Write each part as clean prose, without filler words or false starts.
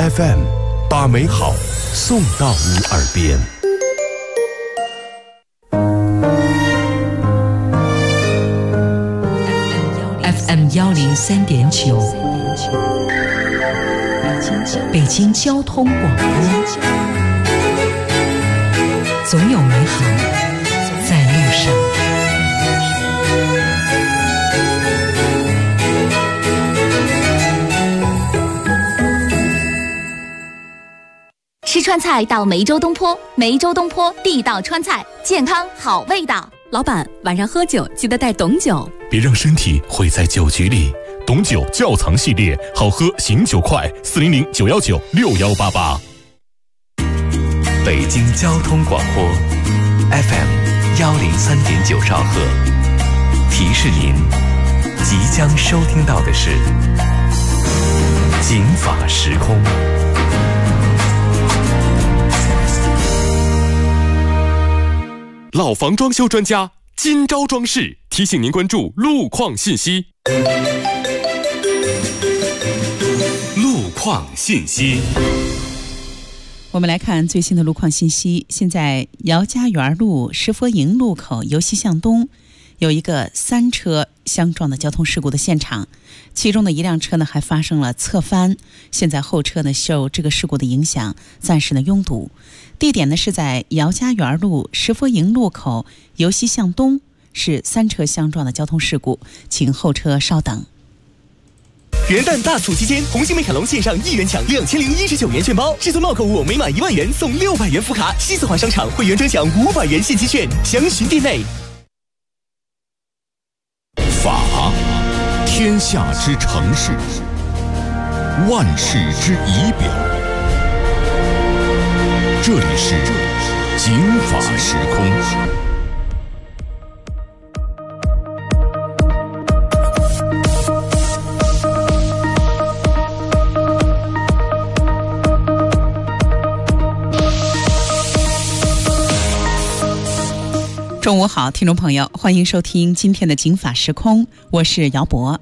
FM， 把美好送到你耳边。 FM 103.9，北京交通广播，总有美好在路上。 吃川菜到梅州东坡，梅州东坡地道川菜，健康好味道。 老板，晚上喝酒记得带董酒， 别让身体毁在酒局里。董酒窖藏系列，好喝醒酒快，400-919-6188。 北京交通广播 FM 103.9兆赫，提示您即将收听到的是警法时空。 老房装修专家金招装饰提醒您关注路况信息。路况信息， 我们来看最新的路况信息。现在姚家园路石佛营路口由西向东有一个3车相撞的交通事故的现场，其中的一辆车呢还发生了侧翻，现在后车呢受这个事故的影响暂时呢拥堵。地点呢是在姚家园路石佛营路口由西向东，是3车相撞的交通事故，请后车稍等。 元旦大促期间，红星美凯龙线上1元抢2019元券包，至尊帽购物每满1万元送600元福卡，西四环商场会员专享500元现金券，详询店内。 法，天下之城市，万世之仪表。这里是警法时空。 中午好，听众朋友，欢迎收听今天的警法时空，我是姚博。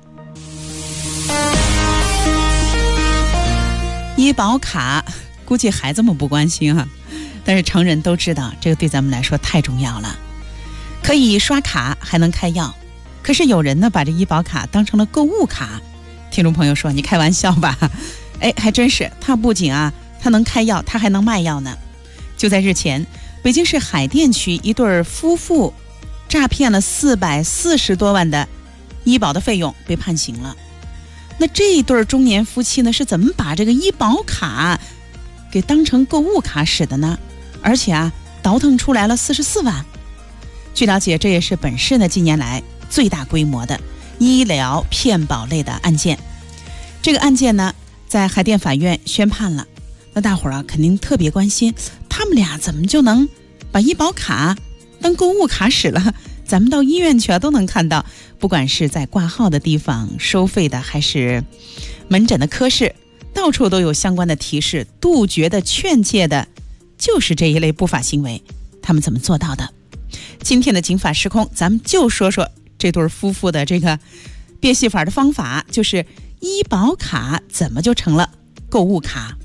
医保卡估计孩子们不关心啊，但是成人都知道，这个对咱们来说太重要了。可以刷卡，还能开药，可是有人呢把这医保卡当成了购物卡。听众朋友说，你开玩笑吧？哎，还真是，它不仅它能开药，它还能卖药呢。就在日前，北京市海淀区一对夫妇诈骗了440多万的医保的费用，被判刑了。那这一对中年夫妻呢，是怎么把这个医保卡给当成购物卡使的呢？而且倒腾出来了44万。据了解，这也是本市呢近年来最大规模的医疗骗保类的案件。这个案件呢，在海淀法院宣判了。那大伙儿肯定特别关心，他们俩怎么就能把医保卡当购物卡使了？咱们到医院去都能看到，不管是在挂号的地方、收费的，还是门诊的科室，到处都有相关的提示，杜绝的、劝诫的，就是这一类不法行为。他们怎么做到的？今天的警法时空，咱们就说说这对夫妇的这个变戏法的方法，就是医保卡怎么就成了购物卡。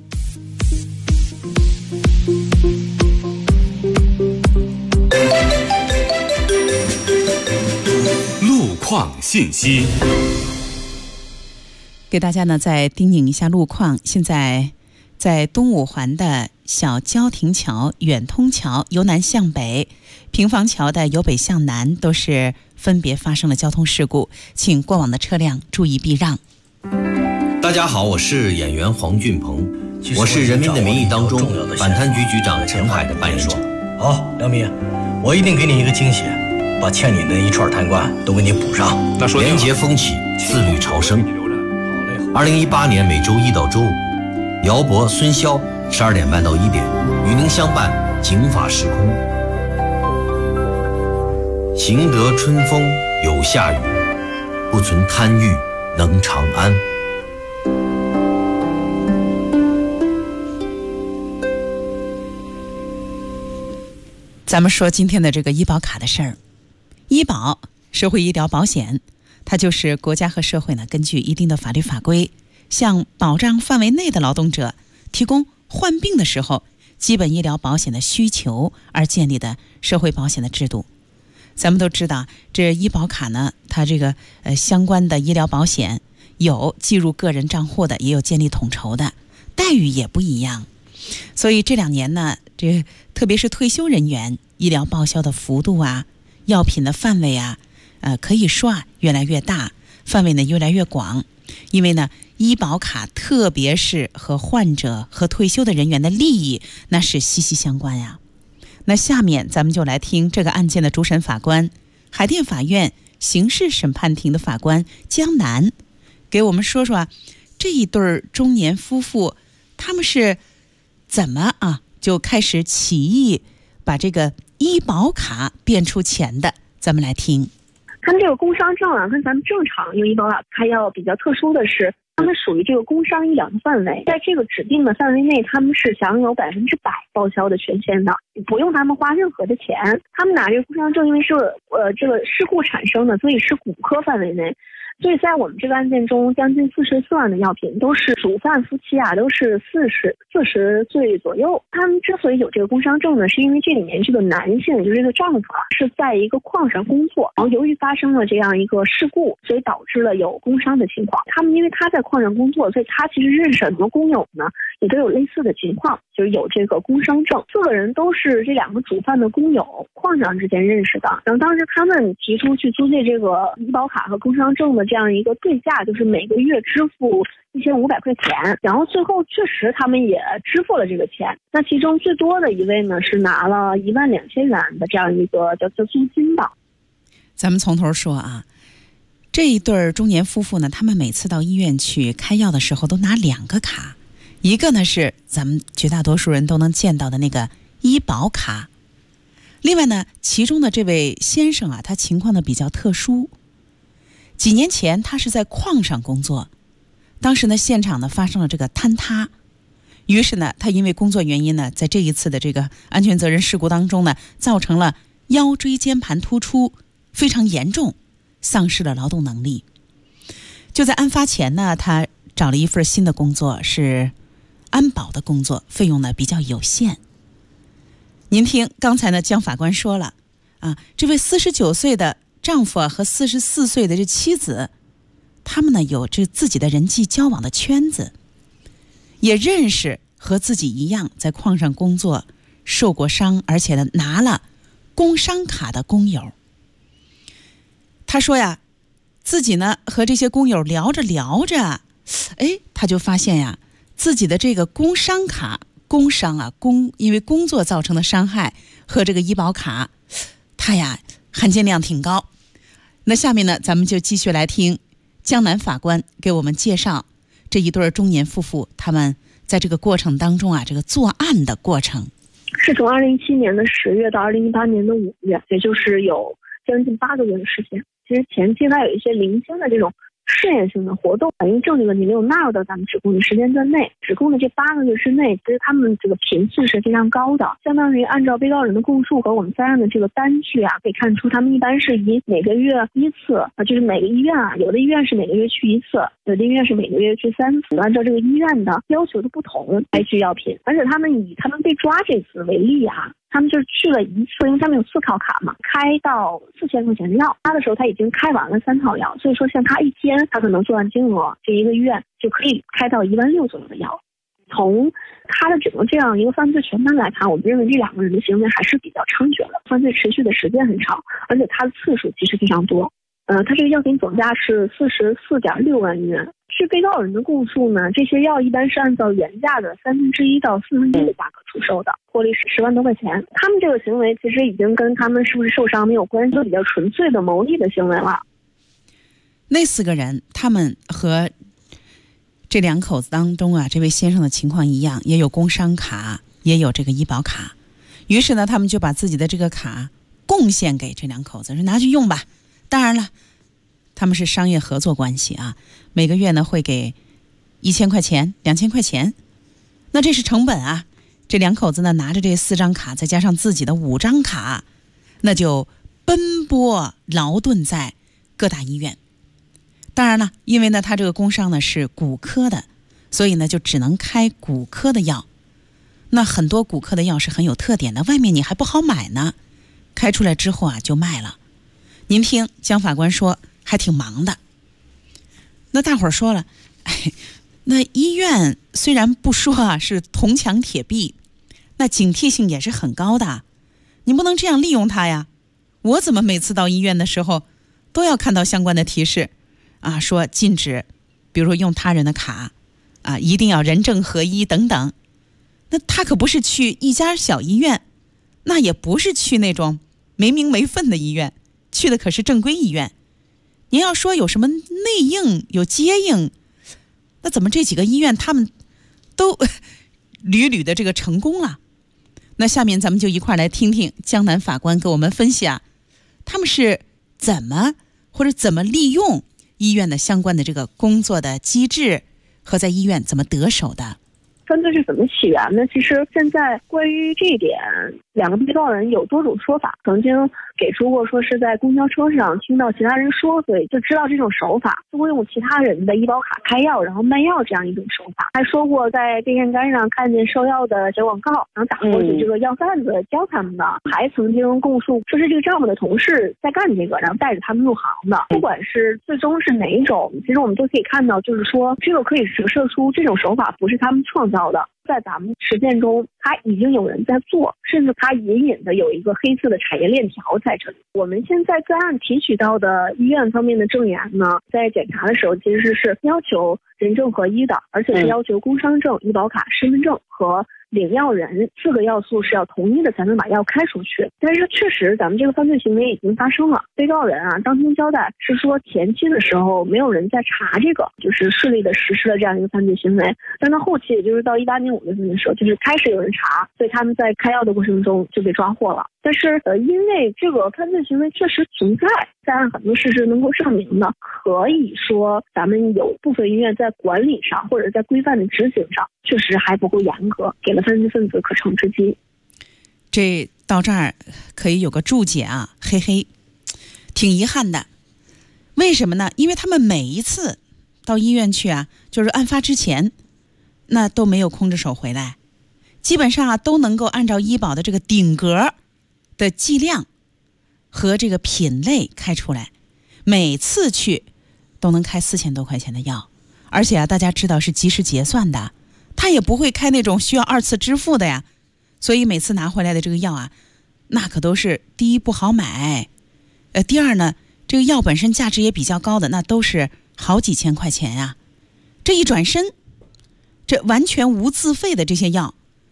路况信息， 给大家呢再叮咛一下路况。现在在东五环的小焦亭桥、远通桥由南向北、平房桥的由北向南都是分别发生了交通事故，请过往的车辆注意避让。 大家好，我是演员黄俊鹏，我是《人民的名义》当中反贪局局长陈海的扮演者。 好，梁明，我一定给你一个惊喜，把欠你的一串贪官都给你补上。 廉洁风起，自律朝生。2018年每周一到周五，姚博、孙潇12点半到1点与您相伴警法时空。行得春风有夏雨，不存贪欲能长安。 咱们说今天的这个医保卡的事儿。医保，社会医疗保险，它就是国家和社会呢根据一定的法律法规向保障范围内的劳动者提供患病的时候基本医疗保险的需求而建立的社会保险的制度。咱们都知道，这医保卡呢，它这个相关的医疗保险有计入个人账户的，也有建立统筹的，待遇也不一样。所以这2年呢，这特别是退休人员医疗报销的幅度啊，药品的范围啊，可以说越来越大，范围呢越来越广。因为呢，医保卡特别是和患者和退休的人员的利益那是息息相关呀。那下面咱们就来听这个案件的主审法官，海淀法院刑事审判庭的法官江南，给我们说说这一对中年夫妇他们是怎么就开始起义把这个医保卡变出钱的。咱们来听。 他们这个工伤证跟咱们正常用医保卡开药比较特殊的是，他们属于这个工伤医疗的范围，在这个指定的范围内，他们是享有100%报销的权限的，不用他们花任何的钱。他们拿这个工伤证，因为是这个事故产生的，所以是骨科范围内。所以在我们这个案件中，将近44万的药品都是主犯夫妻都是40岁左右。他们之所以有这个工伤证呢，是因为这里面这个男性，就是这个丈夫是在一个矿上工作，然后由于发生了这样一个事故，所以导致了有工伤的情况。他们因为他在矿上工作，所以他其实认识很多工友呢，也都有类似的情况，就是有这个工伤证。4个人都是这2个主犯的工友矿上之间认识的。然后当时他们提出去租借这个医保卡和工伤证的这样一个对价，就是每个月支付1500块钱，然后最后确实他们也支付了这个钱。那其中最多的一位呢，是拿了12000元的这样一个叫租金的。 咱们从头说这一对中年夫妇呢，他们每次到医院去开药的时候都拿2个卡，一个呢是咱们绝大多数人都能见到的那个医保卡，另外呢，其中的这位先生他情况呢比较特殊。几年前他是在矿上工作，当时呢现场呢发生了这个坍塌，于是呢他因为工作原因呢，在这一次的这个安全责任事故当中呢，造成了腰椎间盘突出，非常严重，丧失了劳动能力。就在案发前呢，他找了一份新的工作，是安保的工作，费用呢比较有限。您听刚才呢江法官说了这位49岁的丈夫和44岁的这妻子，他们呢有这自己的人际交往的圈子，也认识和自己一样在矿上工作受过伤，而且呢拿了工伤卡的工友。他说自己呢和这些工友聊着聊着，他就发现自己的这个工伤卡工伤因为工作造成的伤害和这个医保卡，他含金量挺高。那下面呢，咱们就继续来听江南法官给我们介绍这一对中年夫妇他们在这个过程当中这个作案的过程。 是从2017年的10月到2018年的5月，也就是有将近8个月的时间。其实前期它有一些零星的这种试验性的活动，因为证据问题没有纳入到咱们指控的时间段内。指控的这8个月之内，其实他们这个频次是非常高的，相当于按照被告人的供述和我们3案的这个单据可以看出，他们一般是以每个月1次就是每个医院有的医院是每个月去1次，有的医院是每个月去3次，按照这个医院的要求的不同来取药品。而且他们以他们被抓这次为例他们就是去了1次，因为他们有4套卡嘛，开到4000块钱的药。他的时候他已经开完了3套药，所以说像他一天他可能作案金额这一个月就可以开到16000左右的药。从他的整个这样一个犯罪全盘来看，我们认为这2个人的行为还是比较猖獗的，犯罪持续的时间很长，而且他的次数其实非常多。他这个药品总价是44.6万元。据被告人的供述呢，这些药一般是按照原价的1/3到1/4的价格出售的，获利是10万多块钱。他们这个行为其实已经跟他们是不是受伤没有关系，就比较纯粹的牟利的行为了。 那4个人他们和这2口子当中这位先生的情况一样，也有工伤卡，也有这个医保卡。于是呢，他们就把自己的这个卡贡献给这2口子，说拿去用吧。当然了，他们是商业合作关系每个月呢会给1000块钱、2000块钱，那这是成本这2口子呢拿着这4张卡，再加上自己的5张卡，那就奔波劳顿在各大医院。 当然了，因为呢他这个工伤呢是骨科的，所以呢就只能开骨科的药。那很多骨科的药是很有特点的，外面你还不好买呢，开出来之后啊就卖了。您听江法官说还挺忙的。那大伙儿说了，那医院虽然不说啊是铜墙铁壁，那警惕性也是很高的，你不能这样利用它呀。我怎么每次到医院的时候都要看到相关的提示啊，说禁止比如说用他人的卡啊，一定要人证合一等等。那他可不是去一家小医院，那也不是去那种没名没分的医院，去的可是正规医院。您要说有什么内应有接应，那怎么这几个医院他们都屡屡的这个成功了？那下面咱们就一块来听听江南法官给我们分析啊，他们是怎么利用医院的相关的这个工作的机制和在医院怎么得手的。 犯罪是怎么起源呢？其实现在关于这一点，两个被告人有多种说法。曾经给出过说是在公交车上听到其他人说，所以就知道这种手法，多用其他人的医保卡开药然后卖药这样一种手法。还说过在电线杆上看见售药的小广告，然后打过去这个药贩子教他们的。还曾经供述说是这个丈夫的同事在干这个，然后带着他们入行的。不管是最终是哪一种，其实我们都可以看到，就是说这个可以折射出这种手法不是他们创造的，在咱们实践中他已经有人在做，甚至他隐隐的有一个黑色的产业链条在这里。我们现在个案提取到的医院方面的证言呢，在检查的时候其实是要求人证合一的，而且是要求工伤证、医保卡、身份证和领药人4个要素是要统一的才能把药开出去。但是确实咱们这个犯罪行为已经发生了，被告人啊当庭交代是说前期的时候没有人在查这个，就是顺利的实施了这样一个犯罪行为。但到后期也就是到18年5月份的时候，就是开始有人查，所以他们在开药的过程中就被抓获了。但是因为这个犯罪行为确实存在，在按很多事实能够证明的，可以说咱们有部分医院在管理上或者在规范的执行上确实还不够严格，给了犯罪分子可乘之机。 这到这儿可以有个注解啊，嘿嘿，挺遗憾的。为什么呢？因为他们每一次到医院去啊，就是案发之前那都没有空着手回来，基本上啊都能够按照医保的这个顶格的剂量和这个品类开出来，每次去都能开4000多块钱的药，而且啊大家知道是及时结算的，他也不会开那种需要2次支付的呀。所以每次拿回来的这个药啊，那可都是第一不好买，第二呢这个药本身价值也比较高的，那都是好几千块钱呀。这一转身，这完全无自费的这些药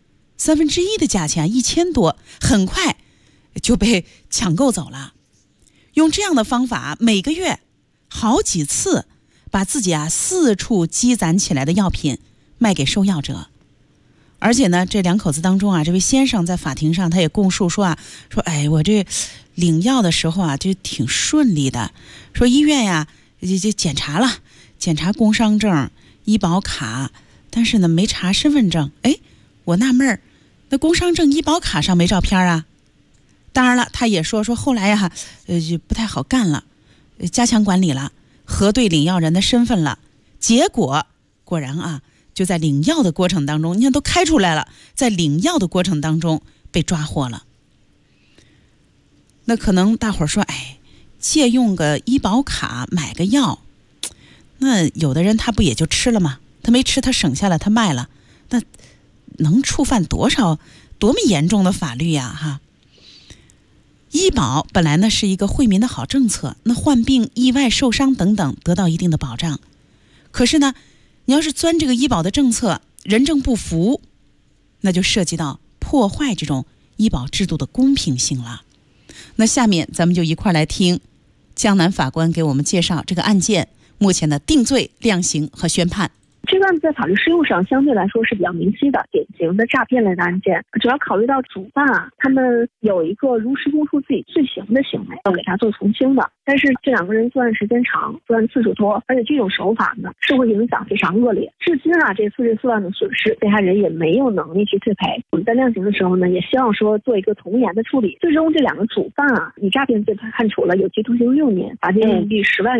1/3的价钱1000多，很快就被抢购走了。用这样的方法，每个月好几次把自己啊4处积攒起来的药品卖给收药者。而且呢，这两口子当中啊，这位先生在法庭上他也供述说哎，我这领药的时候啊就挺顺利的，说医院呀就检查工伤证、医保卡，但是呢没查身份证。哎，我纳闷儿，那工伤证、医保卡上没照片啊？当然了，他也说后来呀就不太好干了，加强管理了，核对领药人的身份了，结果果然啊就在领药的过程当中，你看都开出来了，在领药的过程当中被抓获了。那可能大伙儿说，哎，借用个医保卡买个药，那有的人他不也就吃了吗？他没吃，他省下了，他卖了，那能触犯多么严重的法律呀哈！医保本来呢是一个惠民的好政策，那患病、意外受伤等等得到一定的保障。可是呢，你要是钻这个医保的政策，人证不符，那就涉及到破坏这种医保制度的公平性了。那下面咱们就一块来听江南法官给我们介绍这个案件目前的定罪、量刑和宣判。 这个案子在法律适用上相对来说是比较明晰的，典型的诈骗类的案件，主要考虑到主犯啊，他们有一个如实供述自己罪行的行为，要给他做从轻的。但是这两个人作案时间长，作案次数多，而且这种手法呢，社会影响非常恶劣。至今啊，这44万的损失，被害人也没有能力去退赔。我们在量刑的时候呢，也希望说做一个从严的处理。最终这两个主犯啊，以诈骗罪判处了有期徒刑6年，罚金人民币10万元。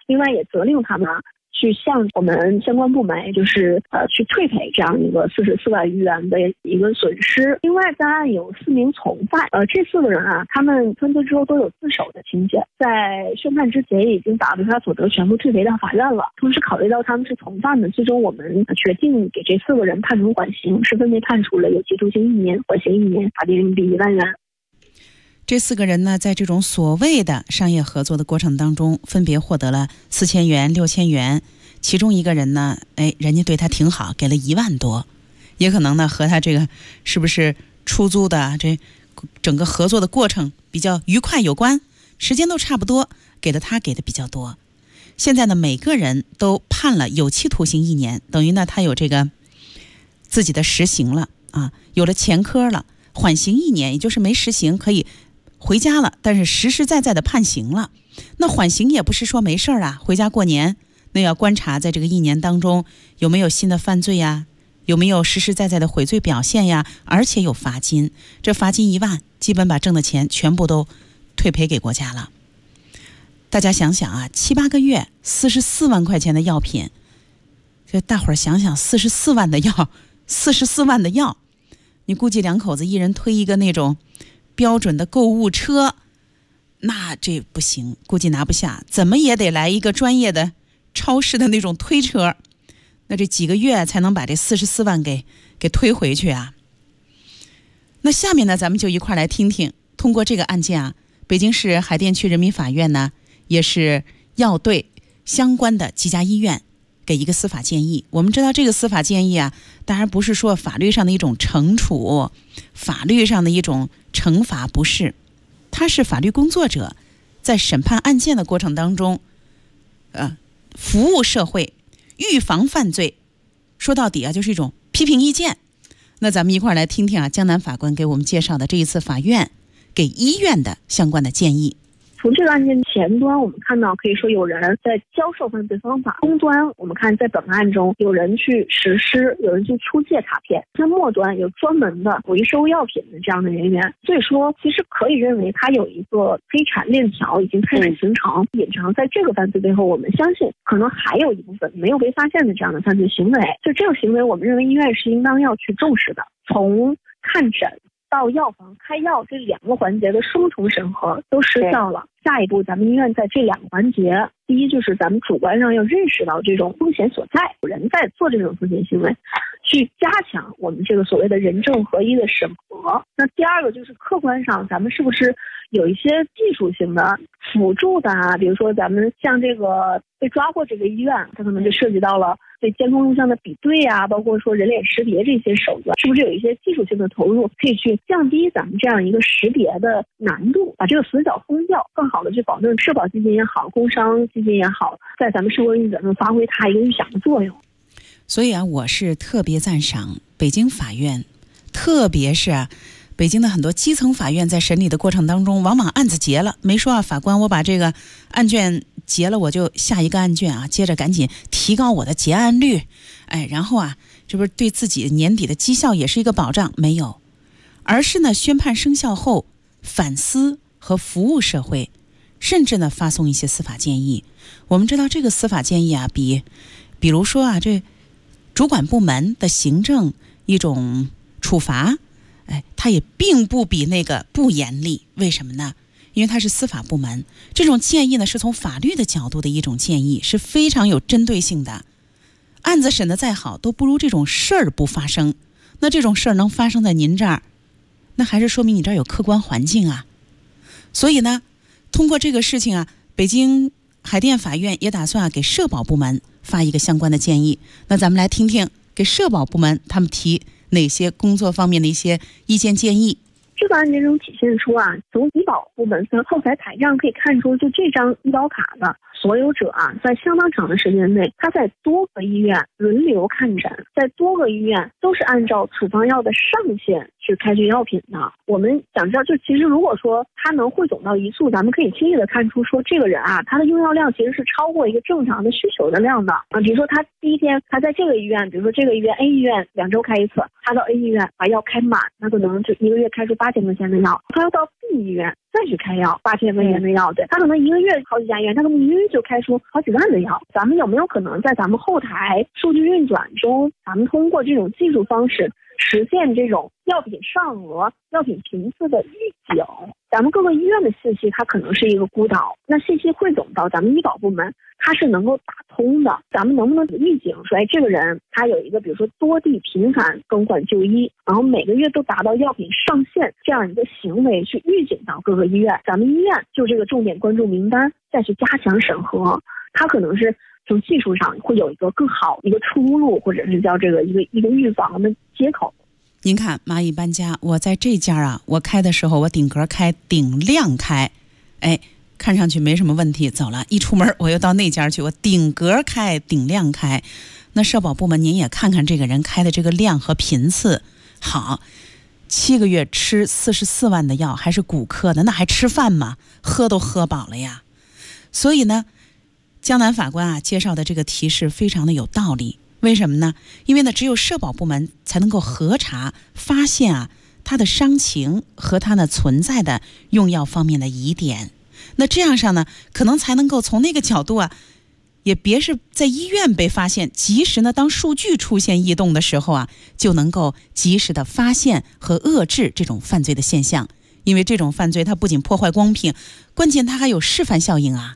另外也责令他们去向我们相关部门，就是去退赔这样一个44万余元的一个损失。另外，在案有4名从犯，这4个人啊，他们犯罪之后都有自首的情节，在宣判之前已经把违法所得全部退赔到法院了。同时，考虑到他们是从犯的，最终我们决定给这4个人判处缓刑，是分别判处了有期徒刑1年、缓刑1年、法定人民币1万元。 这4个人呢，在这种所谓的商业合作的过程当中，分别获得了4000元、6000元。其中一个人呢，人家对他挺好，给了1万多，也可能呢和他这个是不是出租的这整个合作的过程比较愉快有关，时间都差不多，给的比较多。现在呢，每个人都判了有期徒刑1年，等于呢他有这个自己的实刑了啊，有了前科了，缓刑1年，也就是没实刑可以回家了，但是实实在在的判刑了。那缓刑也不是说没事啊，回家过年，那要观察在这个1年当中有没有新的犯罪呀，有没有实实在在的悔罪表现呀，而且有罚金，这罚金1万，基本把挣的钱全部都退赔给国家了。大家想想啊，7、8个月44万块钱的药品，这大伙儿想想44万的药，44万的药，你估计2口子一人推一个那种标准的购物车，那这不行，估计拿不下，怎么也得来一个专业的超市的那种推车，那这几个月才能把这44万给推回去啊。那下面呢，咱们就一块来听听，通过这个案件啊，北京市海淀区人民法院呢，也是要对相关的几家医院给一个司法建议。我们知道这个司法建议啊，当然不是说法律上的一种惩处，法律上的一种惩罚，不是，它是法律工作者在审判案件的过程当中服务社会，预防犯罪，说到底啊，就是一种批评意见。那咱们一块儿来听听啊，江南法官给我们介绍的这一次法院给医院的相关的建议。 从这个案件前端，我们看到可以说有人在教授犯罪方法；中端，我们看在本案中有人去实施，有人去出借卡片；在末端有专门的回收药品的这样的人员。所以说，其实可以认为它有一个黑产链条已经开始形成，隐藏在这个犯罪背后。我们相信，可能还有一部分没有被发现的这样的犯罪行为。就这种行为，我们认为医院是应当要去重视的。从看诊到药房开药这2个环节的双重审核都失效了。下一步，咱们医院在这2个环节，第一就是咱们主观上要认识到这种风险所在，有人在做这种风险行为，去加强我们这个所谓的人证合一的审核。那第二个就是客观上，咱们是不是有一些技术性的辅助的啊？比如说咱们像这个被抓获这个医院，它可能就涉及到了对监控录像的比对啊，包括说人脸识别这些手段，是不是有一些技术性的投入，可以去降低咱们这样一个识别的难度，把这个死角封掉，更好的去保证社保基金也好，工伤基金也好，在咱们社会运转中发挥它一个预想的作用。 所以啊，我是特别赞赏北京法院，特别是北京的很多基层法院在审理的过程当中，往往案子结了，没说啊，法官我把这个案卷结了，我就下一个案卷啊，接着赶紧提高我的结案率，然后啊，这不是对自己年底的绩效也是一个保障？没有，而是呢，宣判生效后反思和服务社会，甚至呢发送一些司法建议。我们知道这个司法建议啊，比如说啊，这主管部门的行政一种处罚，它也并不比那个不严厉。为什么呢？因为它是司法部门，这种建议呢是从法律的角度的一种建议，是非常有针对性的。案子审得再好，都不如这种事儿不发生。那这种事儿能发生在您这儿，那还是说明你这儿有客观环境啊。所以呢，通过这个事情啊，北京海淀法院也打算给社保部门发一个相关的建议。那咱们来听听给社保部门他们提哪些工作方面的一些意见建议。 这个案件中体现出啊，从医保部门的后台台账可以看出，就这张医保卡的所有者啊，在相当长的时间内，他在多个医院轮流看诊，在多个医院都是按照处方药的上限是开具药品的。我们想知道，就其实如果说它能汇总到一束，咱们可以轻易的看出说这个人啊，他的用药量其实是超过一个正常的需求的量的啊。比如说他第一天他在这个医院，比如说这个医院 A 医院2周开一次，他到 A 医院把药开满，那可能就1个月开出8000块钱的药，他要到 B 医院再去开药8000块钱的药，对，他可能1个月好几家医院，他可能1个月就开出好几万的药。咱们有没有可能在咱们后台数据运转中，咱们通过这种技术方式实现这种药品上额、药品频次的预警？咱们各个医院的信息它可能是一个孤岛，那信息汇总到咱们医保部门，它是能够打通的。咱们能不能预警说，哎，这个人他有一个比如说多地频繁更换就医，然后每个月都达到药品上限这样一个行为，去预警到各个医院，咱们医院就这个重点关注名单再去加强审核，它可能是从技术上会有一个更好一个出路，或者是叫这个一个预防的接口。 您看蚂蚁搬家，我在这家啊，我开的时候我顶格开顶量开，哎，看上去没什么问题，走了，一出门我又到那家去，我顶格开顶量开。那社保部门您也看看这个人开的这个量和频次，好，7个月吃44万的药，还是骨科的，那还吃饭吗？喝都喝饱了呀。所以呢，江南法官啊介绍的这个提示非常的有道理。为什么呢？因为呢，只有社保部门才能够核查发现啊他的伤情和他呢存在的用药方面的疑点。那这样上呢，可能才能够从那个角度啊，也别是在医院被发现，及时呢当数据出现异动的时候啊，就能够及时的发现和遏制这种犯罪的现象。因为这种犯罪它不仅破坏公平，关键它还有示范效应啊。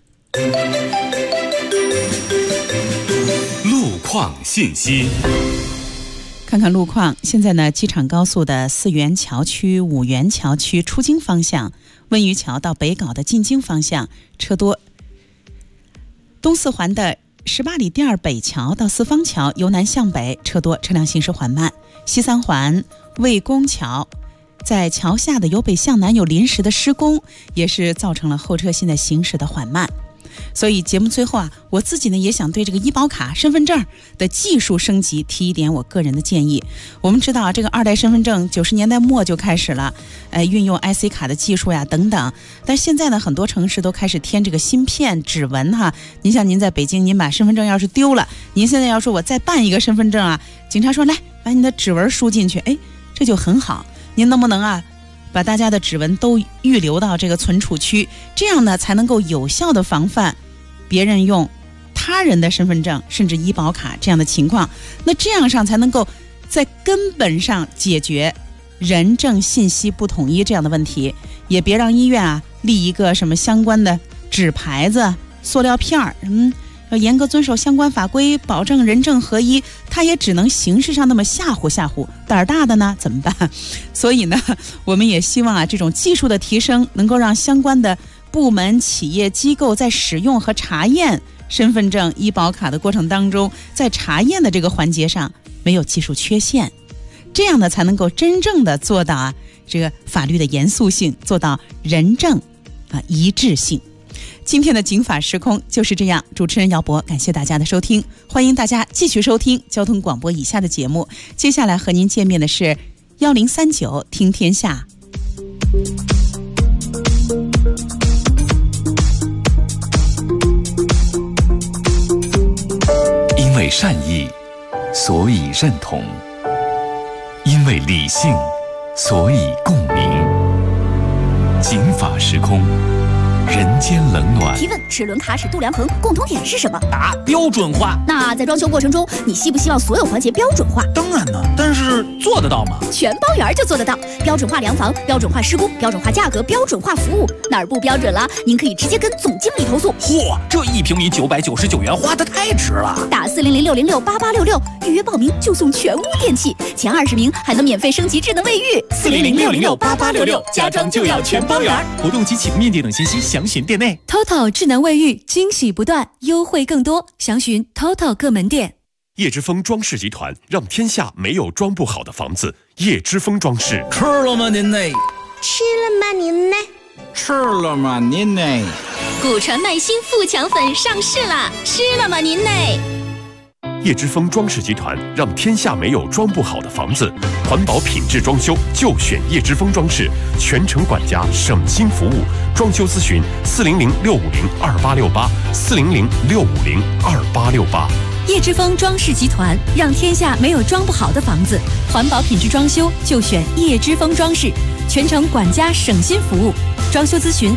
路况信息， 看看路况。现在呢，机场高速的4元桥区、5元桥区出京方向，温榆桥到北碏的进京方向车多。东四环的18里第2北桥到四方桥由南向北车多，车辆行驶缓慢。西三环魏公桥在桥下的由北向南有临时的施工，也是造成了后车线的行驶的缓慢。所以节目最后啊，我自己呢也想对这个医保卡、身份证的技术升级提一点我个人的建议。我们知道啊，这个2代身份证90年代末就开始了，运用 IC 卡的技术呀等等。但现在呢，很多城市都开始添这个芯片、指纹哈。您像您在北京，您把身份证要是丢了，您现在要说我再办一个身份证啊，警察说来把你的指纹输进去，哎，这就很好。您能不能啊？把大家的指纹都预留到这个存储区，这样呢才能够有效的防范别人用他人的身份证甚至医保卡这样的情况。那这样上才能够在根本上解决人证信息不统一这样的问题，也别让医院啊立一个什么相关的纸牌子、塑料片儿，要严格遵守相关法规，保证人证合一，他也只能形式上那么吓唬吓唬，胆儿大的呢怎么办？所以呢，我们也希望啊，这种技术的提升能够让相关的部门、企业、机构在使用和查验身份证、医保卡的过程当中，在查验的这个环节上没有技术缺陷，这样呢才能够真正的做到啊这个法律的严肃性，做到人证一致性。今天的警法时空就是这样，主持人姚博，感谢大家的收听，欢迎大家继续收听交通广播以下的节目。接下来和您见面的是1039听天下。 因为善意，所以认同；因为理性，所以共鸣。警法时空，人间冷暖。 提问：齿轮卡尺度量衡共同点是什么？ 答：标准化。 那在装修过程中，你希不希望所有环节标准化？ 当然呢，但是做得到吗？ 全包圆就做得到。标准化量房、标准化施工、标准化价格、标准化服务，哪儿不标准了？您可以直接跟总经理投诉。 嚯，这1平米999元花得太值了！ 打400-606-8866预约报名就送全屋电器，前20名还能免费升级智能卫浴。 400-606-8866，家装就要全包圆。活动及启动面积等信息详询店内。 TOTO 智能卫浴，惊喜不断，优惠更多，详询 TOTO 各门店。 叶之峰装饰集团，让天下没有装不好的房子。叶之峰装饰。 吃了吗您呢？ 吃了吗您呢？ 吃了吗您呢？ 古传麦新富强粉上市啦！吃了吗您呢？ 叶之峰装饰集团，让天下没有装不好的房子。环保品质装修就选叶之峰装饰，全程管家，省心服务。装修咨询400-650-2868，400-650-2868。 叶之峰装饰集团，让天下没有装不好的房子。环保品质装修就选叶之峰装饰，全程管家，省心服务。装修咨询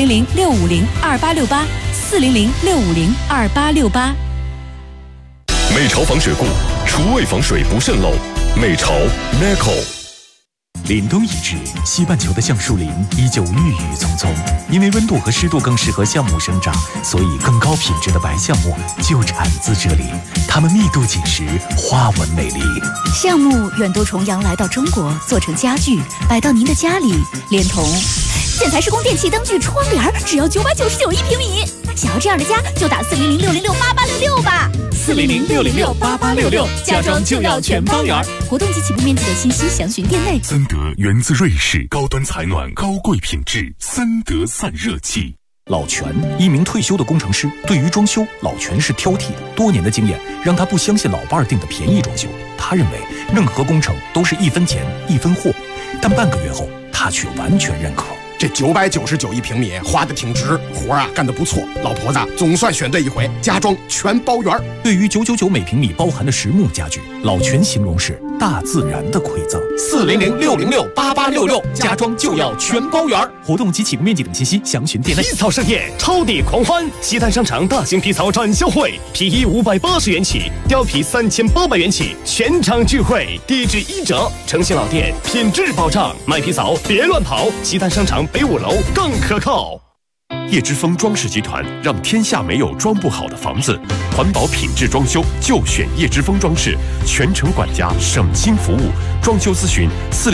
400-650-2868，400-650-2868。 美巢防水固，厨卫防水不渗漏。美巢 Neco。 凛冬已至，西半球的橡树林依旧郁郁葱葱。因为温度和湿度更适合橡木生长，所以更高品质的白橡木就产自这里。它们密度紧实，花纹美丽。 橡木远渡重洋来到中国，做成家具，摆到您的家里，连同建材施工电器灯具窗帘，只要999一平米。想要这样的家，就打400-606-8866吧。 400-606-8866，家装就要全包圆。 活动及起步面积等信息详询店内。 森德源自瑞士，高端采暖，高贵品质，森德散热器。 老全，一名退休的工程师，对于装修，老全是挑剔的。多年的经验让他不相信老伴儿订的便宜装修，他认为任何工程都是1分钱1分货。但半个月后，他却完全认可。 这999一平米花的挺值，活啊干得不错，老婆子总算选对一回，家装全包圆。 对于999每平米包含的实木家具，老全形容是大自然的馈赠。 400-606-8866，家装就要全包圆。 活动及起步面积等信息详询店内。 皮草盛宴，超抵狂欢！西单商场大型皮草展销会，皮衣580元起，貂皮3800元起，全场聚会，低至1折，诚信老店，品质保障。买皮草别乱跑，西单商场北5楼更可靠。 叶之峰装饰集团，让天下没有装不好的房子。环保品质装修就选叶之峰装饰，全程管家，省心服务。装修咨询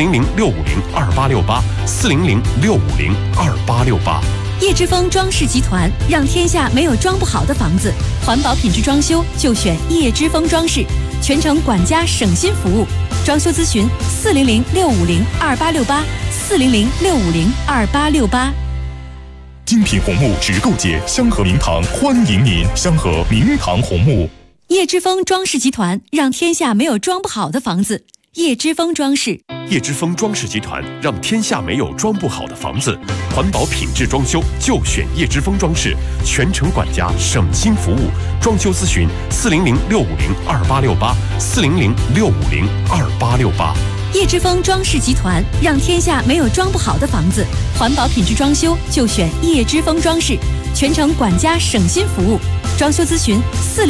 400-650-2868，400-650-2868。 叶之峰装饰集团，让天下没有装不好的房子。环保品质装修就选叶之峰装饰，全程管家，省心服务。装修咨询400-650-2868，400-650-2868。 精品红木直购节，香河明堂欢迎您！香河明堂红木。 叶之峰装饰集团，让天下没有装不好的房子。叶之峰装饰， 叶之峰装饰集团，让天下没有装不好的房子。环保品质装修就选叶之峰装饰，全程管家，省心服务。装修咨询400-650-2868，400-650-2868。 叶之峰装饰集团，让天下没有装不好的房子。环保品质装修就选叶之峰装饰，全程管家，省心服务。装修咨询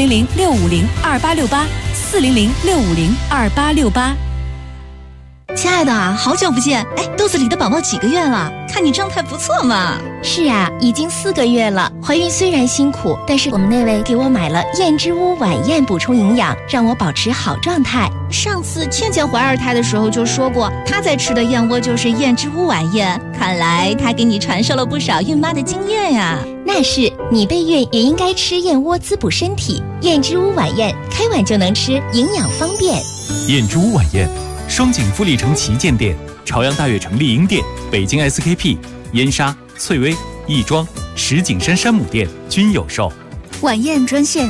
400-650-2868，400-650-2868。 亲爱的，好久不见！哎，肚子里的宝宝几个月了？看你状态不错嘛。 是啊，已经4个月了。怀孕虽然辛苦，但是我们那位给我买了燕之屋晚宴补充营养，让我保持好状态。 上次倩倩怀2胎的时候就说过，她在吃的燕窝就是燕之屋晚宴。看来她给你传授了不少孕妈的经验呀。 那是，你备孕也应该吃燕窝滋补身体。燕之屋晚宴，开碗就能吃，营养方便。 燕之屋晚宴。双井富力城旗舰店、朝阳大悦城丽婴店、北京 SKP、燕莎、翠微、亦庄、石景山山姆店均有售。 晚宴专线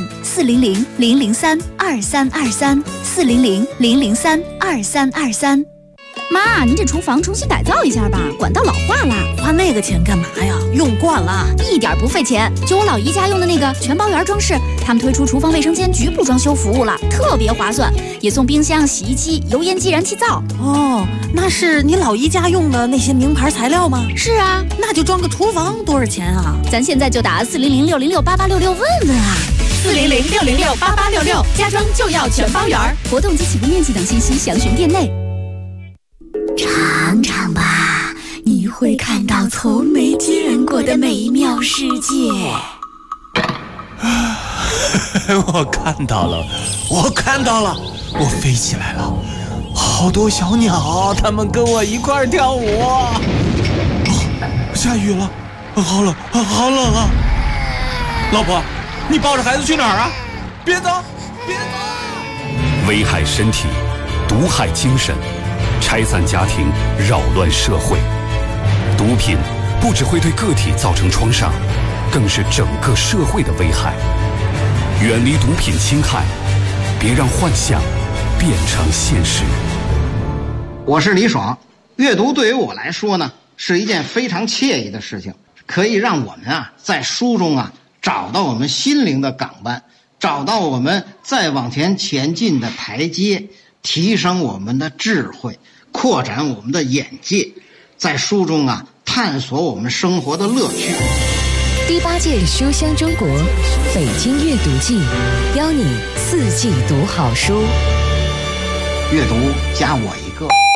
400-003-2323，400-003-2323。妈，您这厨房重新改造一下吧，管道老化了。 花那个钱干嘛呀？用惯了， 一点不费钱。就我老姨家用的那个全包圆装饰，他们推出厨房卫生间局部装修服务了，特别划算，也送冰箱、洗衣机、油烟机、燃气灶。 哦，那是你老姨家用的那些名牌材料吗？ 是啊， 那就装个厨房多少钱啊？ 咱现在就打400-606-8866问问啊。 400-606-8866，家装就要全包圆。 活动及起步面积等信息详询店内。尝尝吧，你会看到从没见过的美妙世界。 我看到了，我飞起来了，好多小鸟，它们跟我一块跳舞。下雨了，好冷啊！老婆，你抱着孩子去哪儿啊？别走！ 危害身体，毒害精神，拆散家庭，扰乱社会。毒品不只会对个体造成创伤，更是整个社会的危害。远离毒品侵害， 别让幻想变成现实。 我是李爽，阅读对于我来说呢，是一件非常惬意的事情，可以让我们在书中找到我们心灵的港湾，找到我们再往前前进的台阶，提升我们的智慧，扩展我们的眼界，在书中探索我们生活的乐趣。 第8届书香中国北京阅读季，邀你4季读好书。 阅读加我一个。